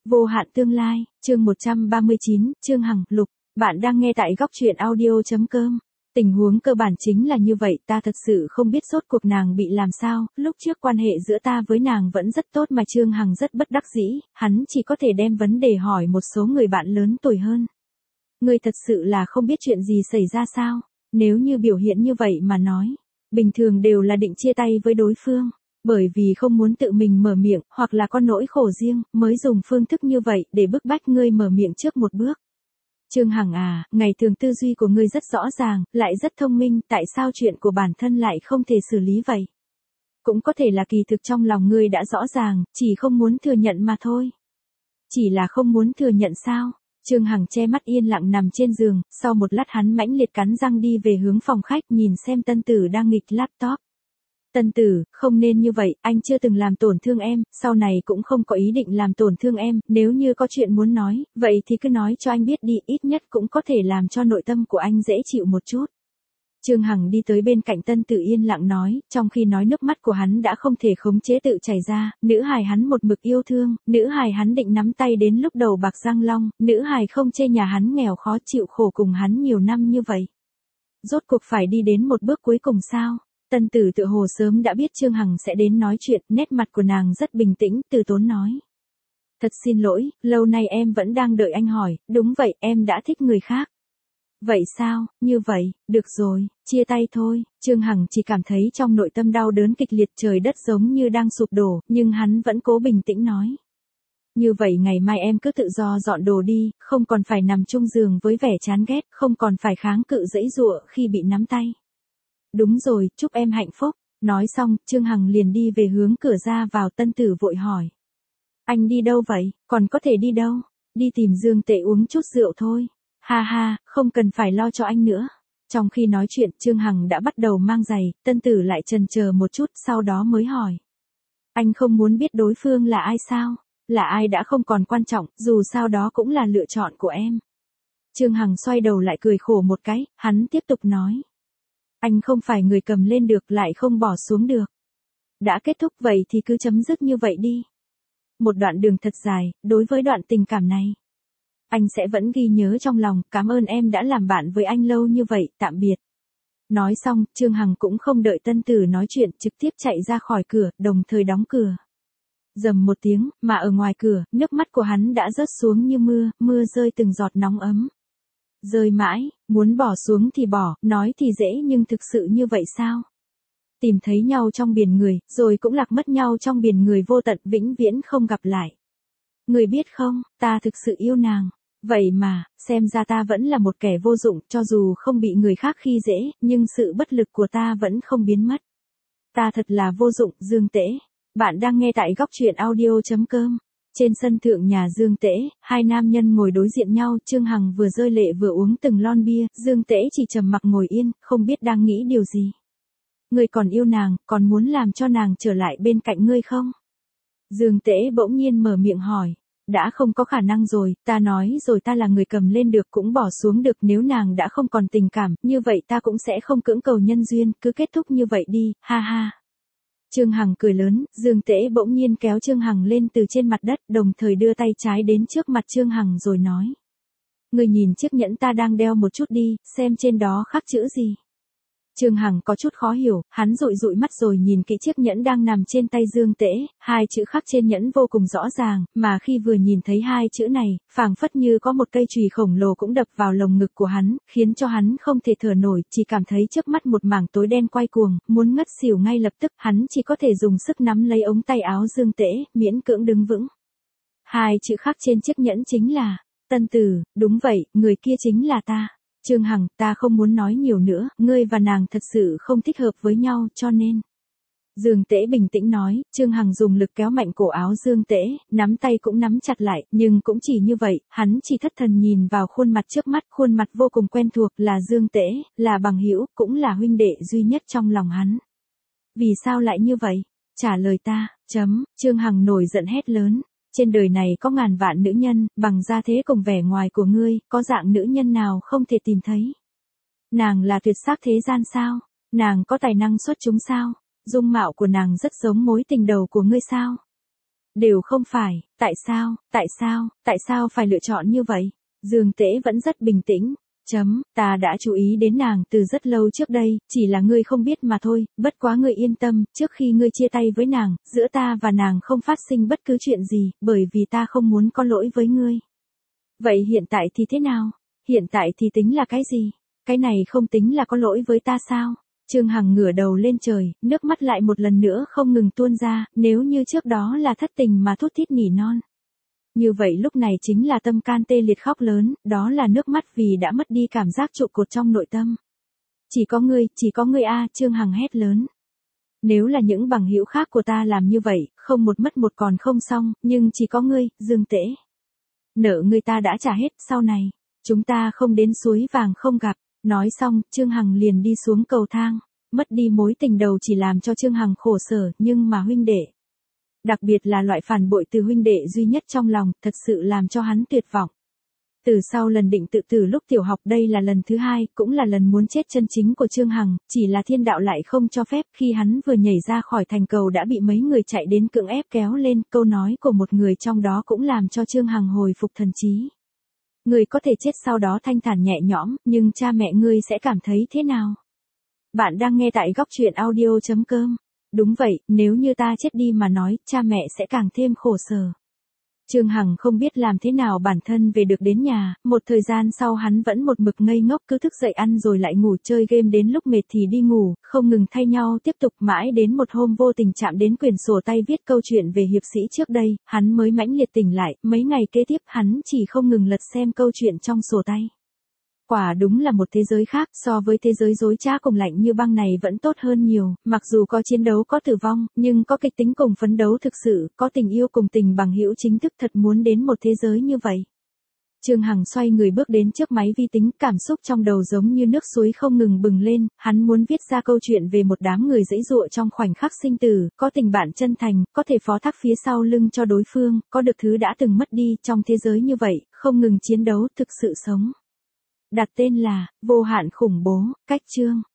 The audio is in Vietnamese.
Vô hạn tương lai, chương 139, Trương Hằng, Lục. Bạn đang nghe tại góc truyện audio.com. Tình huống cơ bản chính là như vậy, ta thật sự không biết rốt cuộc nàng bị làm sao, lúc trước quan hệ giữa ta với nàng vẫn rất tốt mà Trương Hằng rất bất đắc dĩ, hắn chỉ có thể đem vấn đề hỏi một số người bạn lớn tuổi hơn. Ngươi thật sự là không biết chuyện gì xảy ra sao, nếu như biểu hiện như vậy mà nói, bình thường đều là định chia tay với đối phương. Bởi vì không muốn tự mình mở miệng, hoặc là có nỗi khổ riêng, mới dùng phương thức như vậy để bức bách ngươi mở miệng trước một bước. Trương Hằng à, ngày thường tư duy của ngươi rất rõ ràng, lại rất thông minh, tại sao chuyện của bản thân lại không thể xử lý vậy? Cũng có thể là kỳ thực trong lòng ngươi đã rõ ràng, chỉ không muốn thừa nhận mà thôi. Chỉ là không muốn thừa nhận sao? Trương Hằng che mắt yên lặng nằm trên giường, sau một lát hắn mãnh liệt cắn răng đi về hướng phòng khách nhìn xem Tân Tử đang nghịch laptop. Tân Tử, không nên như vậy, anh chưa từng làm tổn thương em, sau này cũng không có ý định làm tổn thương em, nếu như có chuyện muốn nói, vậy thì cứ nói cho anh biết đi, ít nhất cũng có thể làm cho nội tâm của anh dễ chịu một chút. Trương Hằng đi tới bên cạnh Tân Tử yên lặng nói, trong khi nói nước mắt của hắn đã không thể khống chế tự chảy ra, nữ hài hắn một mực yêu thương, nữ hài hắn định nắm tay đến lúc đầu bạc răng long, nữ hài không chê nhà hắn nghèo khó chịu khổ cùng hắn nhiều năm như vậy. Rốt cuộc phải đi đến một bước cuối cùng sao? Tân Tử tựa hồ sớm đã biết Trương Hằng sẽ đến nói chuyện, nét mặt của nàng rất bình tĩnh, từ tốn nói. Thật xin lỗi, lâu nay em vẫn đang đợi anh hỏi, đúng vậy, em đã thích người khác. Vậy sao, như vậy, được rồi, chia tay thôi, Trương Hằng chỉ cảm thấy trong nội tâm đau đớn kịch liệt trời đất giống như đang sụp đổ, nhưng hắn vẫn cố bình tĩnh nói. Như vậy ngày mai em cứ tự do dọn đồ đi, không còn phải nằm chung giường với vẻ chán ghét, không còn phải kháng cự giãy giụa khi bị nắm tay. Đúng rồi, chúc em hạnh phúc. Nói xong, Trương Hằng liền đi về hướng cửa ra vào. Tân Tử vội hỏi. Anh đi đâu vậy, còn có thể đi đâu? Đi tìm Dương Tệ uống chút rượu thôi. Ha ha, không cần phải lo cho anh nữa. Trong khi nói chuyện, Trương Hằng đã bắt đầu mang giày, Tân Tử lại chần chờ một chút, sau đó mới hỏi. Anh không muốn biết đối phương là ai sao? Là ai đã không còn quan trọng, dù sao đó cũng là lựa chọn của em. Trương Hằng xoay đầu lại cười khổ một cái, hắn tiếp tục nói. Anh không phải người cầm lên được lại không bỏ xuống được. Đã kết thúc vậy thì cứ chấm dứt như vậy đi. Một đoạn đường thật dài, đối với đoạn tình cảm này. Anh sẽ vẫn ghi nhớ trong lòng, cảm ơn em đã làm bạn với anh lâu như vậy, tạm biệt. Nói xong, Trương Hằng cũng không đợi Tân Tử nói chuyện, trực tiếp chạy ra khỏi cửa, đồng thời đóng cửa. Rầm một tiếng, mà ở ngoài cửa, nước mắt của hắn đã rớt xuống như mưa, mưa rơi từng giọt nóng ấm. Rơi mãi, muốn bỏ xuống thì bỏ, nói thì dễ nhưng thực sự như vậy sao? Tìm thấy nhau trong biển người, rồi cũng lạc mất nhau trong biển người vô tận vĩnh viễn không gặp lại. Người biết không, ta thực sự yêu nàng. Vậy mà, xem ra ta vẫn là một kẻ vô dụng, cho dù không bị người khác khi dễ, nhưng sự bất lực của ta vẫn không biến mất. Ta thật là vô dụng, Dương Tễ. Bạn đang nghe tại góc truyện audio.com. Trên sân thượng nhà Dương Tễ, hai nam nhân ngồi đối diện nhau, Trương Hằng vừa rơi lệ vừa uống từng lon bia, Dương Tễ chỉ trầm mặc ngồi yên, không biết đang nghĩ điều gì. Ngươi còn yêu nàng, còn muốn làm cho nàng trở lại bên cạnh ngươi không? Dương Tễ bỗng nhiên mở miệng hỏi. Đã không có khả năng rồi, ta nói rồi ta là người cầm lên được cũng bỏ xuống được, nếu nàng đã không còn tình cảm, như vậy ta cũng sẽ không cưỡng cầu nhân duyên, cứ kết thúc như vậy đi, ha ha. Trương Hằng cười lớn, Dương Tễ bỗng nhiên kéo Trương Hằng lên từ trên mặt đất, đồng thời đưa tay trái đến trước mặt Trương Hằng rồi nói. Người nhìn chiếc nhẫn ta đang đeo một chút đi, xem trên đó khắc chữ gì. Trương Hằng có chút khó hiểu, hắn dụi dụi mắt rồi nhìn kỹ chiếc nhẫn đang nằm trên tay Dương Tễ, hai chữ khắc trên nhẫn vô cùng rõ ràng, mà khi vừa nhìn thấy hai chữ này, phảng phất như có một cây chùy khổng lồ cũng đập vào lồng ngực của hắn, khiến cho hắn không thể thở nổi, chỉ cảm thấy trước mắt một mảng tối đen quay cuồng, muốn ngất xỉu ngay lập tức, hắn chỉ có thể dùng sức nắm lấy ống tay áo Dương Tễ, miễn cưỡng đứng vững. Hai chữ khắc trên chiếc nhẫn chính là, Tân Tử, đúng vậy, người kia chính là ta. Trương Hằng, ta không muốn nói nhiều nữa, ngươi và nàng thật sự không thích hợp với nhau, cho nên. Dương Tễ bình tĩnh nói, Trương Hằng dùng lực kéo mạnh cổ áo Dương Tễ, nắm tay cũng nắm chặt lại, nhưng cũng chỉ như vậy, hắn chỉ thất thần nhìn vào khuôn mặt trước mắt, khuôn mặt vô cùng quen thuộc, là Dương Tễ, là bằng hữu, cũng là huynh đệ duy nhất trong lòng hắn. Vì sao lại như vậy? Trả lời ta, Trương Hằng nổi giận hét lớn. Trên đời này có ngàn vạn nữ nhân, bằng gia thế cùng vẻ ngoài của ngươi, có dạng nữ nhân nào không thể tìm thấy. Nàng là tuyệt sắc thế gian sao? Nàng có tài năng xuất chúng sao? Dung mạo của nàng rất giống mối tình đầu của ngươi sao? Đều không phải, tại sao phải lựa chọn như vậy? Dương Tễ vẫn rất bình tĩnh. Ta đã chú ý đến nàng từ rất lâu trước đây, chỉ là ngươi không biết mà thôi, bất quá ngươi yên tâm, trước khi ngươi chia tay với nàng, giữa ta và nàng không phát sinh bất cứ chuyện gì, bởi vì ta không muốn có lỗi với ngươi. Vậy hiện tại thì thế nào? Hiện tại thì tính là cái gì? Cái này không tính là có lỗi với ta sao? Trương Hằng ngửa đầu lên trời, nước mắt lại một lần nữa không ngừng tuôn ra, nếu như trước đó là thất tình mà thút thít nỉ non. Như vậy lúc này chính là tâm can tê liệt khóc lớn, đó là nước mắt vì đã mất đi cảm giác trụ cột trong nội tâm. Chỉ có ngươi a, Trương Hằng hét lớn. Nếu là những bằng hữu khác của ta làm như vậy, không một mất một còn không xong, nhưng chỉ có ngươi, Dương Tễ. Nợ ngươi ta đã trả hết, sau này, chúng ta không đến suối vàng không gặp. Nói xong, Trương Hằng liền đi xuống cầu thang. Mất đi mối tình đầu chỉ làm cho Trương Hằng khổ sở, nhưng mà huynh đệ. Đặc biệt là loại phản bội từ huynh đệ duy nhất trong lòng, thật sự làm cho hắn tuyệt vọng. Từ sau lần định tự tử lúc tiểu học, đây là lần thứ hai, cũng là lần muốn chết chân chính của Trương Hằng, chỉ là thiên đạo lại không cho phép, khi hắn vừa nhảy ra khỏi thành cầu đã bị mấy người chạy đến cưỡng ép kéo lên, câu nói của một người trong đó cũng làm cho Trương Hằng hồi phục thần trí. Người có thể chết sau đó thanh thản nhẹ nhõm, nhưng cha mẹ ngươi sẽ cảm thấy thế nào? Bạn đang nghe tại góc truyện audio.com. Đúng vậy, nếu như ta chết đi mà nói, cha mẹ sẽ càng thêm khổ sở. Trương Hằng không biết làm thế nào bản thân về được đến nhà, một thời gian sau hắn vẫn một mực ngây ngốc, cứ thức dậy ăn rồi lại ngủ, chơi game đến lúc mệt thì đi ngủ, không ngừng thay nhau tiếp tục, mãi đến một hôm vô tình chạm đến quyển sổ tay viết câu chuyện về hiệp sĩ trước đây, hắn mới mãnh liệt tỉnh lại, mấy ngày kế tiếp hắn chỉ không ngừng lật xem câu chuyện trong sổ tay. Quả đúng là một thế giới khác, so với thế giới dối trá cùng lạnh như băng này vẫn tốt hơn nhiều, mặc dù có chiến đấu có tử vong, nhưng có kịch tính cùng phấn đấu thực sự, có tình yêu cùng tình bằng hữu chính thức, thật muốn đến một thế giới như vậy. Trương Hằng xoay người bước đến trước máy vi tính, cảm xúc trong đầu giống như nước suối không ngừng bừng lên, hắn muốn viết ra câu chuyện về một đám người giãy giụa trong khoảnh khắc sinh tử, có tình bạn chân thành, có thể phó thác phía sau lưng cho đối phương, có được thứ đã từng mất đi, trong thế giới như vậy, không ngừng chiến đấu, thực sự sống. Đặt tên là, Vô hạn khủng bố, cách chương.